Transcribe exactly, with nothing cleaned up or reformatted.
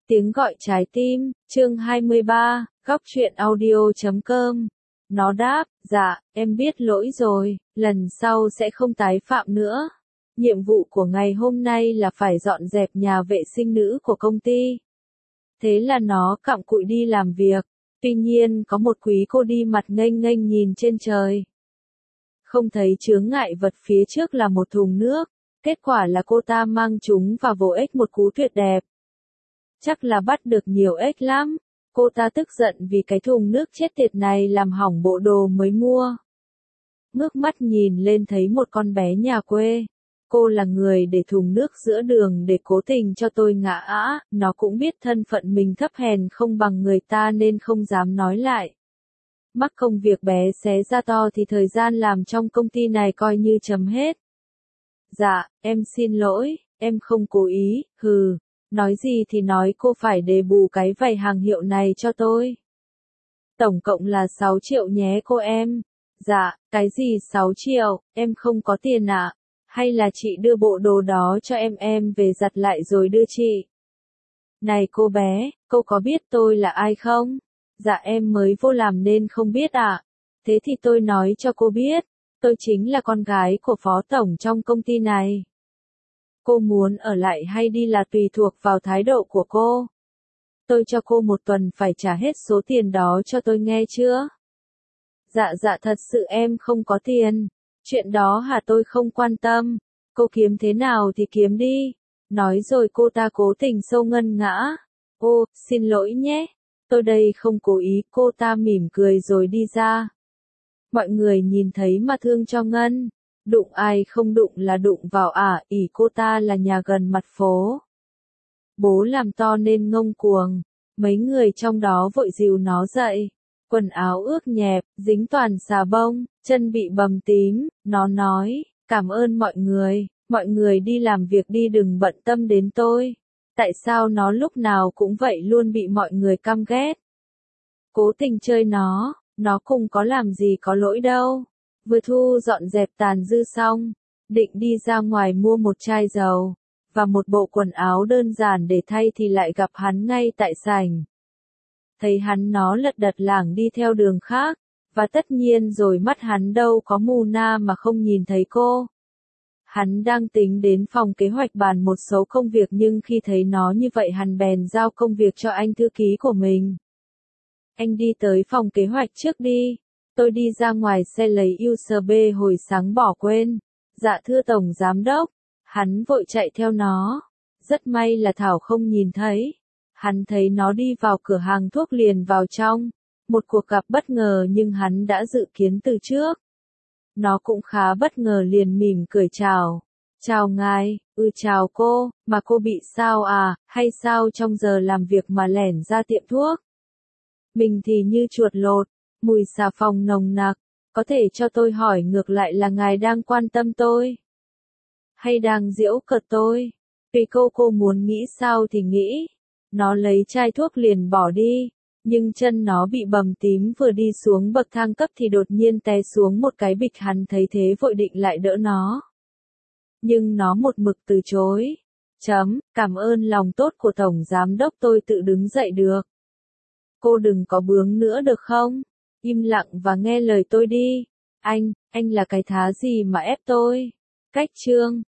Tiếng gọi trái tim, chương hai mươi ba, góc truyện audio chấm com. Nó đáp, dạ, em biết lỗi rồi, lần sau sẽ không tái phạm nữa. Nhiệm vụ của ngày hôm nay là phải dọn dẹp nhà vệ sinh nữ của công ty. Thế là nó cặm cụi đi làm việc. Tuy nhiên có một quý cô đi mặt nghênh nghênh nhìn trên trời. Không thấy chướng ngại vật phía trước là một thùng nước. Kết quả là cô ta mang chúng và vồ ếch một cú tuyệt đẹp. Chắc là bắt được nhiều ếch lắm. Cô ta tức giận vì cái thùng nước chết tiệt này làm hỏng bộ đồ mới mua. Ngước mắt nhìn lên thấy một con bé nhà quê. Cô là người để thùng nước giữa đường để cố tình cho tôi ngã ã, nó cũng biết thân phận mình thấp hèn không bằng người ta nên không dám nói lại. Mắc công việc bé xé ra to thì thời gian làm trong công ty này coi như chấm hết. Dạ, em xin lỗi, em không cố ý, hừ. Nói gì thì nói, cô phải đền bù cái vảy hàng hiệu này cho tôi. Tổng cộng là sáu triệu nhé cô em. Dạ, cái gì sáu triệu, em không có tiền ạ. À? Hay là chị đưa bộ đồ đó cho em em về giặt lại rồi đưa chị. Này cô bé, cô có biết tôi là ai không? Dạ em mới vô làm nên không biết ạ. À? Thế thì tôi nói cho cô biết, tôi chính là con gái của phó tổng trong công ty này. Cô muốn ở lại hay đi là tùy thuộc vào thái độ của cô. Tôi cho cô một tuần phải trả hết số tiền đó cho tôi nghe chưa? Dạ dạ thật sự em không có tiền. Chuyện đó hả tôi không quan tâm. Cô kiếm thế nào thì kiếm đi. Nói rồi cô ta cố tình sâu ngân ngã. Ô, xin lỗi nhé. Tôi đây không cố ý. Cô ta mỉm cười rồi đi ra. Mọi người nhìn thấy mà thương cho Ngân. Đụng ai không đụng là đụng vào ả, ỉ cô ta là nhà gần mặt phố. Bố làm to nên ngông cuồng, mấy người trong đó vội dìu nó dậy. Quần áo ướt nhẹp, dính toàn xà bông, chân bị bầm tím, nó nói, cảm ơn mọi người, mọi người đi làm việc đi đừng bận tâm đến tôi. Tại sao nó lúc nào cũng vậy luôn bị mọi người căm ghét? Cố tình chơi nó, nó cũng có làm gì có lỗi đâu. Vừa thu dọn dẹp tàn dư xong, định đi ra ngoài mua một chai dầu, và một bộ quần áo đơn giản để thay thì lại gặp hắn ngay tại sảnh. Thấy hắn nó lật đật lảng đi theo đường khác, và tất nhiên rồi mắt hắn đâu có mù na mà không nhìn thấy cô. Hắn đang tính đến phòng kế hoạch bàn một số công việc nhưng khi thấy nó như vậy hắn bèn giao công việc cho anh thư ký của mình. Anh đi tới phòng kế hoạch trước đi. Tôi đi ra ngoài xe lấy u ét bê hồi sáng bỏ quên. Dạ thưa tổng giám đốc. Hắn vội chạy theo nó. Rất may là Thảo không nhìn thấy. Hắn thấy nó đi vào cửa hàng thuốc liền vào trong. Một cuộc gặp bất ngờ nhưng hắn đã dự kiến từ trước. Nó cũng khá bất ngờ liền mỉm cười chào. Chào ngài, ừ chào cô, mà cô bị sao à, hay sao trong giờ làm việc mà lẻn ra tiệm thuốc? Mình thì như chuột lột. Mùi xà phòng nồng nặc, có thể cho tôi hỏi ngược lại là ngài đang quan tâm tôi? Hay đang giễu cợt tôi? Vì cô cô muốn nghĩ sao thì nghĩ. Nó lấy chai thuốc liền bỏ đi, nhưng chân nó bị bầm tím vừa đi xuống bậc thang cấp thì đột nhiên té xuống một cái bịch hắn thấy thế vội định lại đỡ nó. Nhưng nó một mực từ chối. Chấm, cảm ơn lòng tốt của tổng giám đốc tôi tự đứng dậy được. Cô đừng có bướng nữa được không? Im lặng và nghe lời tôi đi. Anh, anh là cái thá gì mà ép tôi? Cách chương.